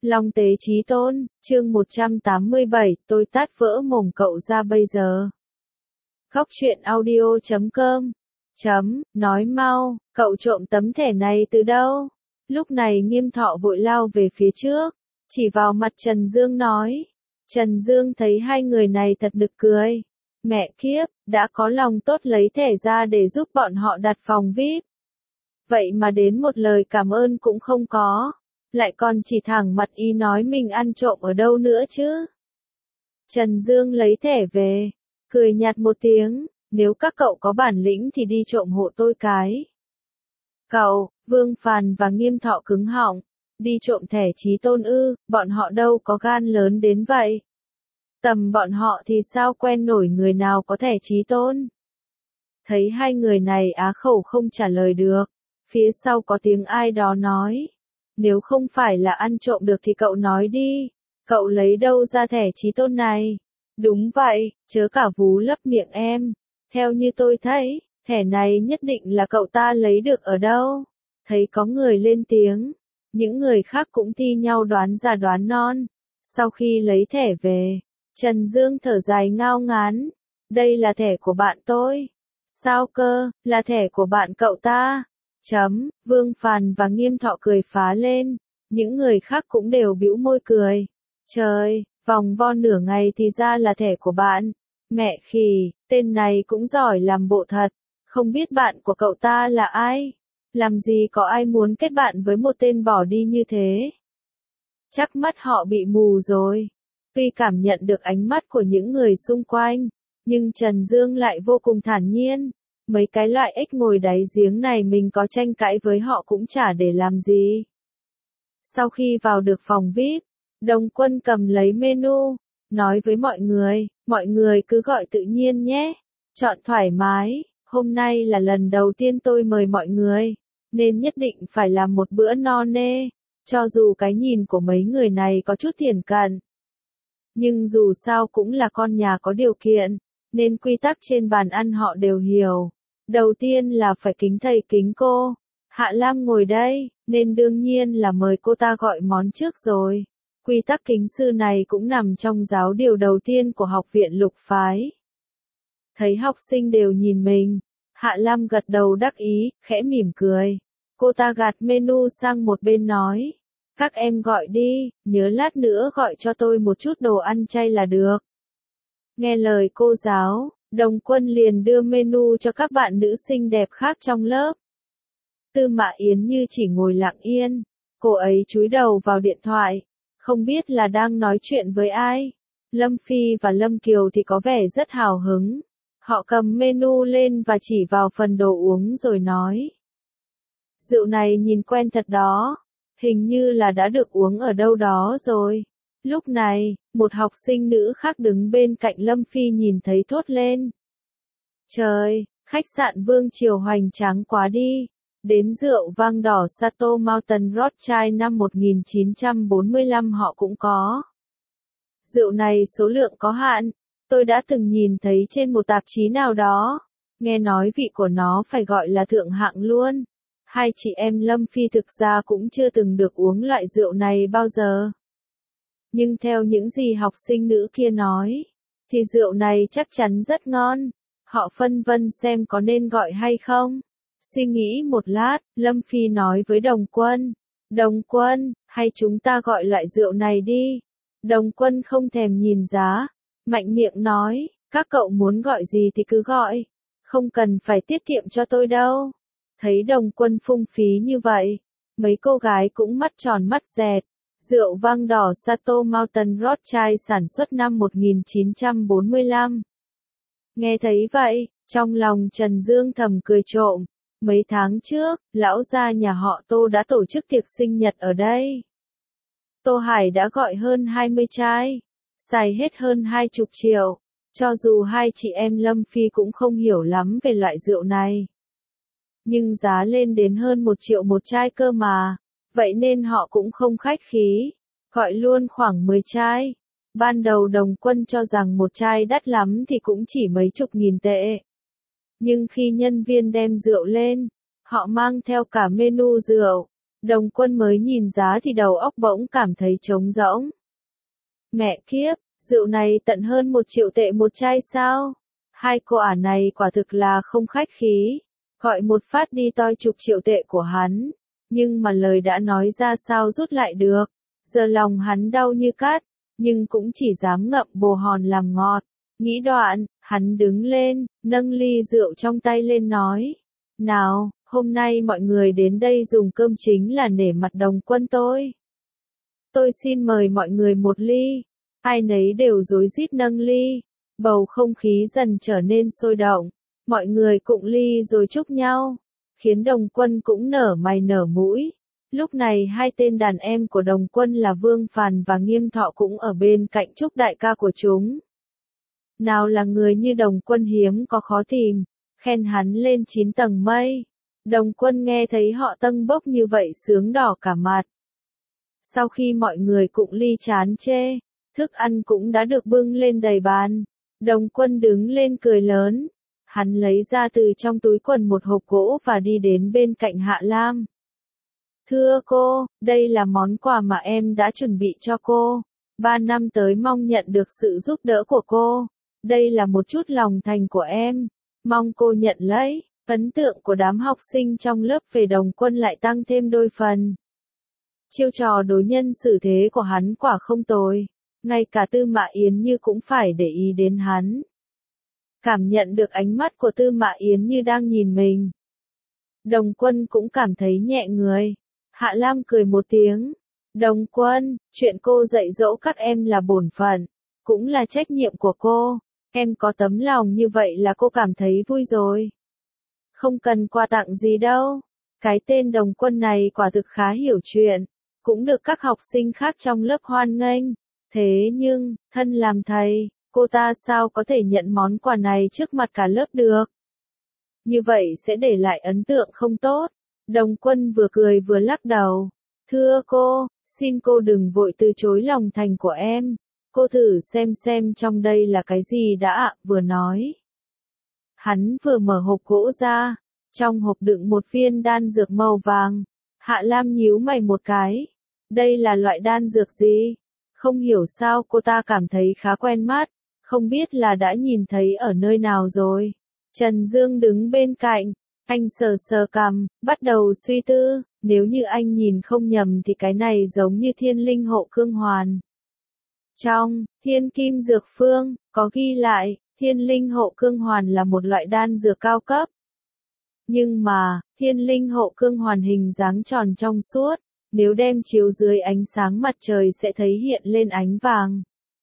Long tế chí tôn, chương 187, tôi tát vỡ mồm cậu ra bây giờ. Góc truyện audio.com nói mau, cậu trộm tấm thẻ này từ đâu? Lúc này Nghiêm Thọ vội lao về phía trước, chỉ vào mặt Trần Dương nói. Trần Dương thấy hai người này thật nực cười. Mẹ kiếp, đã có lòng tốt lấy thẻ ra để giúp bọn họ đặt phòng VIP. Vậy mà đến một lời cảm ơn cũng không có. Lại còn chỉ thẳng mặt ý nói mình ăn trộm ở đâu nữa chứ. Trần Dương lấy thẻ về, cười nhạt một tiếng, nếu các cậu có bản lĩnh thì đi trộm hộ tôi cái. Cậu, Vương Phàn và Nghiêm Thọ cứng họng, đi trộm thẻ chí tôn ư, bọn họ đâu có gan lớn đến vậy. Tầm bọn họ thì sao quen nổi người nào có thẻ chí tôn. Thấy hai người này á khẩu không trả lời được, phía sau có tiếng ai đó nói. Nếu không phải là ăn trộm được thì cậu nói đi, cậu lấy đâu ra thẻ chí tôn này? Đúng vậy, chớ cả vú lấp miệng em. Theo như tôi thấy, thẻ này nhất định là cậu ta lấy được ở đâu? Thấy có người lên tiếng, những người khác cũng thi nhau đoán già đoán non. Sau khi lấy thẻ về, Trần Dương thở dài ngao ngán. Đây là thẻ của bạn tôi. Sao cơ, là thẻ của bạn cậu ta? Vương Phàn và Nghiêm Thọ cười phá lên, những người khác cũng đều bĩu môi cười. Trời, vòng vo nửa ngày thì ra là thẻ của bạn. Mẹ khỉ, tên này cũng giỏi làm bộ thật, không biết bạn của cậu ta là ai? Làm gì có ai muốn kết bạn với một tên bỏ đi như thế? Chắc mắt họ bị mù rồi. Tuy cảm nhận được ánh mắt của những người xung quanh, nhưng Trần Dương lại vô cùng thản nhiên. Mấy cái loại ếch ngồi đáy giếng này mình có tranh cãi với họ cũng chả để làm gì. Sau khi vào được phòng VIP, Đồng Quân cầm lấy menu, nói với mọi người cứ gọi tự nhiên nhé, chọn thoải mái, hôm nay là lần đầu tiên tôi mời mọi người, nên nhất định phải làm một bữa no nê, cho dù cái nhìn của mấy người này có chút thiển cận. Nhưng dù sao cũng là con nhà có điều kiện, nên quy tắc trên bàn ăn họ đều hiểu. Đầu tiên là phải kính thầy kính cô. Hạ Lam ngồi đây, nên đương nhiên là mời cô ta gọi món trước rồi. Quy tắc kính sư này cũng nằm trong giáo điều đầu tiên của học viện Lục Phái. Thấy học sinh đều nhìn mình, Hạ Lam gật đầu đắc ý, khẽ mỉm cười. Cô ta gạt menu sang một bên nói. Các em gọi đi, nhớ lát nữa gọi cho tôi một chút đồ ăn chay là được. Nghe lời cô giáo, Đồng Quân liền đưa menu cho các bạn nữ xinh đẹp khác trong lớp. Tư Mã Yến Như chỉ ngồi lặng yên, cô ấy chúi đầu vào điện thoại, không biết là đang nói chuyện với ai. Lâm Phi và Lâm Kiều thì có vẻ rất hào hứng. Họ cầm menu lên và chỉ vào phần đồ uống rồi nói. Rượu này nhìn quen thật đó, hình như là đã được uống ở đâu đó rồi. Lúc này, một học sinh nữ khác đứng bên cạnh Lâm Phi nhìn thấy thốt lên. Trời, khách sạn Vương Triều hoành tráng quá đi. Đến rượu vang đỏ Sato Mountain Rothschild năm 1945 họ cũng có. Rượu này số lượng có hạn, tôi đã từng nhìn thấy trên một tạp chí nào đó. Nghe nói vị của nó phải gọi là thượng hạng luôn. Hai chị em Lâm Phi thực ra cũng chưa từng được uống loại rượu này bao giờ. Nhưng theo những gì học sinh nữ kia nói, thì rượu này chắc chắn rất ngon. Họ phân vân xem có nên gọi hay không. Suy nghĩ một lát, Lâm Phi nói với Đồng Quân. Đồng Quân, hay chúng ta gọi loại rượu này đi. Đồng Quân không thèm nhìn giá, mạnh miệng nói, các cậu muốn gọi gì thì cứ gọi. Không cần phải tiết kiệm cho tôi đâu. Thấy Đồng Quân phung phí như vậy, mấy cô gái cũng mắt tròn mắt dẹt. Rượu vang đỏ Sato Mountain Rothschild sản xuất năm 1945. Nghe thấy vậy, trong lòng Trần Dương thầm cười trộm. Mấy tháng trước, lão gia nhà họ Tô đã tổ chức tiệc sinh nhật ở đây. Tô Hải đã gọi hơn 20 chai, xài hết hơn 20 triệu. Cho dù hai chị em Lâm Phi cũng không hiểu lắm về loại rượu này. Nhưng giá lên đến hơn 1 triệu một chai cơ mà. Vậy nên họ cũng không khách khí, gọi luôn khoảng 10 chai. Ban đầu Đồng Quân cho rằng một chai đắt lắm thì cũng chỉ mấy chục nghìn tệ. Nhưng khi nhân viên đem rượu lên, họ mang theo cả menu rượu, Đồng Quân mới nhìn giá thì đầu óc bỗng cảm thấy trống rỗng. Mẹ kiếp, rượu này tận hơn 1 triệu tệ một chai sao? Hai cô ả này quả thực là không khách khí, gọi một phát đi toi chục triệu tệ của hắn, nhưng mà lời đã nói ra sao rút lại được, giờ lòng hắn đau như cắt, nhưng cũng chỉ dám ngậm bồ hòn làm ngọt. Nghĩ đoạn, hắn đứng lên, nâng ly rượu trong tay lên nói, nào, hôm nay mọi người đến đây dùng cơm chính là nể mặt Đồng Quân tôi. Tôi xin mời mọi người một ly. Ai nấy đều rối rít nâng ly, bầu không khí dần trở nên sôi động, mọi người cụng ly rồi chúc nhau, khiến Đồng Quân cũng nở mày nở mũi. Lúc này hai tên đàn em của Đồng Quân là Vương Phàn và Nghiêm Thọ cũng ở bên cạnh chúc đại ca của chúng. Nào là người như Đồng Quân hiếm có khó tìm, khen hắn lên 9 tầng mây. Đồng Quân nghe thấy họ tâng bốc như vậy sướng đỏ cả mặt. Sau khi mọi người cụng ly chán chê, thức ăn cũng đã được bưng lên đầy bàn. Đồng Quân đứng lên cười lớn. Hắn lấy ra từ trong túi quần một hộp gỗ và đi đến bên cạnh Hạ Lam. Thưa cô, đây là món quà mà em đã chuẩn bị cho cô. 3 năm tới mong nhận được sự giúp đỡ của cô. Đây là một chút lòng thành của em. Mong cô nhận lấy. Ấn tượng của đám học sinh trong lớp về Đồng Quân lại tăng thêm đôi phần. Chiêu trò đối nhân xử thế của hắn quả không tồi. Ngay cả Tư Mã Yến Như cũng phải để ý đến hắn. Cảm nhận được ánh mắt của Tư Mã Yến Như đang nhìn mình. Đồng Quân cũng cảm thấy nhẹ người. Hạ Lam cười một tiếng. Đồng Quân, chuyện cô dạy dỗ các em là bổn phận, cũng là trách nhiệm của cô. Em có tấm lòng như vậy là cô cảm thấy vui rồi. Không cần quà tặng gì đâu. Cái tên Đồng Quân này quả thực khá hiểu chuyện, cũng được các học sinh khác trong lớp hoan nghênh. Thế nhưng, thân làm thầy, cô ta sao có thể nhận món quà này trước mặt cả lớp được? Như vậy sẽ để lại ấn tượng không tốt. Đồng Quân vừa cười vừa lắc đầu. Thưa cô, xin cô đừng vội từ chối lòng thành của em. Cô thử xem trong đây là cái gì đã ạ, vừa nói. Hắn vừa mở hộp gỗ ra, trong hộp đựng một viên đan dược màu vàng. Hạ Lam nhíu mày một cái. Đây là loại đan dược gì? Không hiểu sao cô ta cảm thấy khá quen mắt, không biết là đã nhìn thấy ở nơi nào rồi. Trần Dương đứng bên cạnh, anh sờ sờ cằm, bắt đầu suy tư, nếu như anh nhìn không nhầm thì cái này giống như Thiên Linh Hộ Cương Hoàn. Trong Thiên Kim Dược Phương, có ghi lại, Thiên Linh Hộ Cương Hoàn là một loại đan dược cao cấp. Nhưng mà, Thiên Linh Hộ Cương Hoàn hình dáng tròn trong suốt, nếu đem chiếu dưới ánh sáng mặt trời sẽ thấy hiện lên ánh vàng.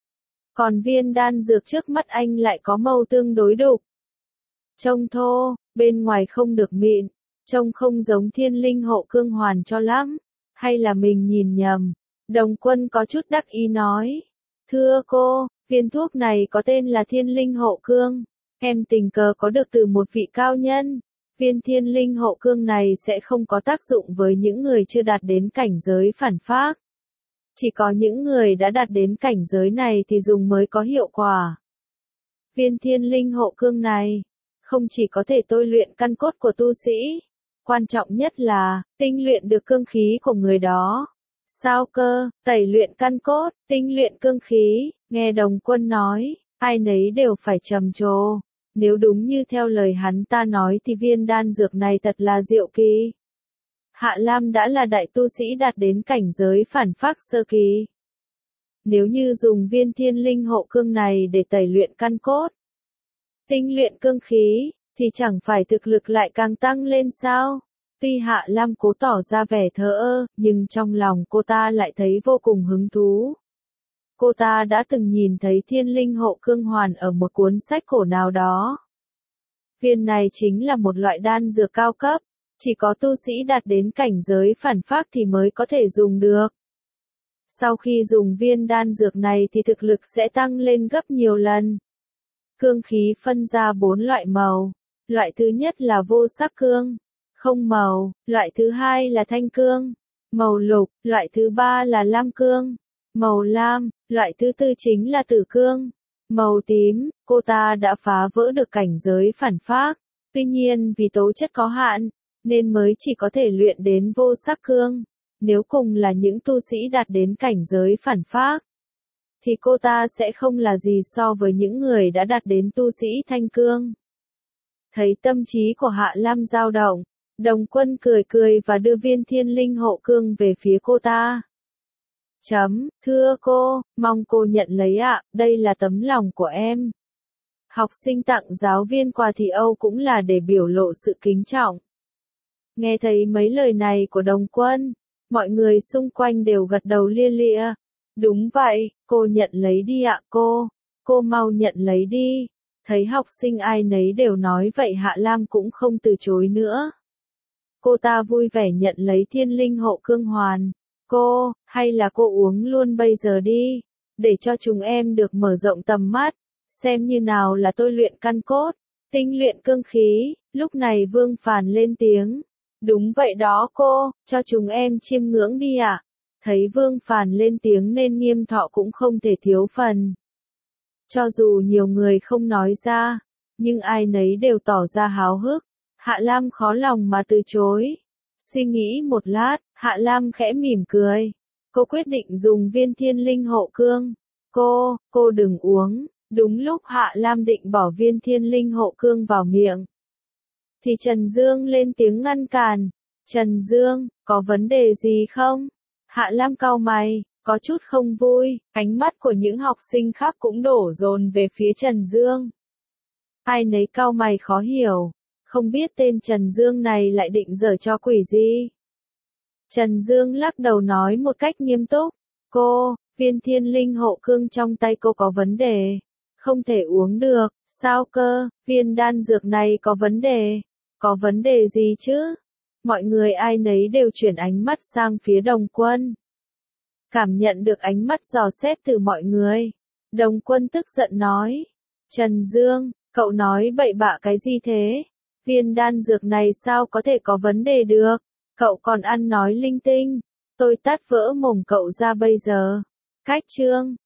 Còn viên đan dược trước mắt anh lại có màu tương đối đục. Trông thô, bên ngoài không được mịn, trông không giống Thiên Linh Hộ Cương Hoàn cho lắm. Hay là mình nhìn nhầm? Đồng Quân có chút đắc ý nói. Thưa cô, viên thuốc này có tên là Thiên Linh Hộ Cương. Em tình cờ có được từ một vị cao nhân. Viên Thiên Linh Hộ Cương này sẽ không có tác dụng với những người chưa đạt đến cảnh giới phản phác. Chỉ có những người đã đạt đến cảnh giới này thì dùng mới có hiệu quả. Viên Thiên Linh Hộ Cương này không chỉ có thể tôi luyện căn cốt của tu sĩ, quan trọng nhất là tinh luyện được cương khí của người đó. Sao cơ, tẩy luyện căn cốt, tinh luyện cương khí, nghe Đồng Quân nói, ai nấy đều phải trầm trồ. Nếu đúng như theo lời hắn ta nói thì viên đan dược này thật là diệu kỳ. Hạ Lam đã là đại tu sĩ đạt đến cảnh giới phản phác sơ kỳ. Nếu như dùng viên Thiên Linh Hộ Cương này để tẩy luyện căn cốt, tinh luyện cương khí, thì chẳng phải thực lực lại càng tăng lên sao? Tuy Hạ Lam cố tỏ ra vẻ thờ ơ, nhưng trong lòng cô ta lại thấy vô cùng hứng thú. Cô ta đã từng nhìn thấy Thiên Linh Hộ Cương Hoàn ở một cuốn sách cổ nào đó. Viên này chính là một loại đan dược cao cấp, chỉ có tu sĩ đạt đến cảnh giới phản phác thì mới có thể dùng được. Sau khi dùng viên đan dược này thì thực lực sẽ tăng lên gấp nhiều lần. Cương khí phân ra 4 loại màu. Loại thứ nhất là vô sắc cương, không màu, loại thứ hai là thanh cương, màu lục, loại thứ ba là lam cương, màu lam, loại thứ tư chính là tử cương, màu tím. Cô ta đã phá vỡ được cảnh giới phản phác, tuy nhiên vì tố chất có hạn, nên mới chỉ có thể luyện đến vô sắc cương. Nếu cùng là những tu sĩ đạt đến cảnh giới phản phác, thì cô ta sẽ không là gì so với những người đã đạt đến tu sĩ thanh cương. Thấy tâm trí của Hạ Lam dao động, Đồng Quân cười cười và đưa viên thiên linh hộ cương về phía cô ta. Thưa cô, mong cô nhận lấy ạ, đây là tấm lòng của em. Học sinh tặng giáo viên quà thì Âu cũng là để biểu lộ sự kính trọng. Nghe thấy mấy lời này của Đồng Quân, mọi người xung quanh đều gật đầu lia lịa. Đúng vậy, cô nhận lấy đi ạ cô mau nhận lấy đi. Thấy học sinh ai nấy đều nói vậy Hạ Lam cũng không từ chối nữa. Cô ta vui vẻ nhận lấy thiên linh hộ cương hoàn. Hay là cô uống luôn bây giờ đi, để cho chúng em được mở rộng tầm mắt, xem như nào là tôi luyện căn cốt, tinh luyện cương khí. Lúc này Vương Phàn lên tiếng. Đúng vậy đó cô, cho chúng em chiêm ngưỡng đi ạ. Thấy Vương Phàn lên tiếng nên Nghiêm Thọ cũng không thể thiếu phần. Cho dù nhiều người không nói ra, nhưng ai nấy đều tỏ ra háo hức. Hạ Lam khó lòng mà từ chối. Suy nghĩ một lát, Hạ Lam khẽ mỉm cười. Cô quyết định dùng viên thiên linh hộ cương. Cô đừng uống. Đúng lúc Hạ Lam định bỏ viên thiên linh hộ cương vào miệng, thì Trần Dương lên tiếng ngăn cản. Trần Dương, có vấn đề gì không? Hạ Lam cau mày, có chút không vui. Ánh mắt của những học sinh khác cũng đổ dồn về phía Trần Dương. Ai nấy cau mày khó hiểu, không biết tên Trần Dương này lại định giở trò quỷ gì. Trần Dương lắc đầu nói một cách nghiêm túc. Viên thiên linh hộ cương trong tay cô có vấn đề, không thể uống được. Sao cơ, viên đan dược này có vấn đề? Có vấn đề gì chứ? Mọi người ai nấy đều chuyển ánh mắt sang phía Đồng Quân. Cảm nhận được ánh mắt dò xét từ mọi người, Đồng Quân tức giận nói. Trần Dương, cậu nói bậy bạ cái gì thế? Viên đan dược này sao có thể có vấn đề được? Cậu còn ăn nói linh tinh. Tôi tát vỡ mồm cậu ra bây giờ. Cách chương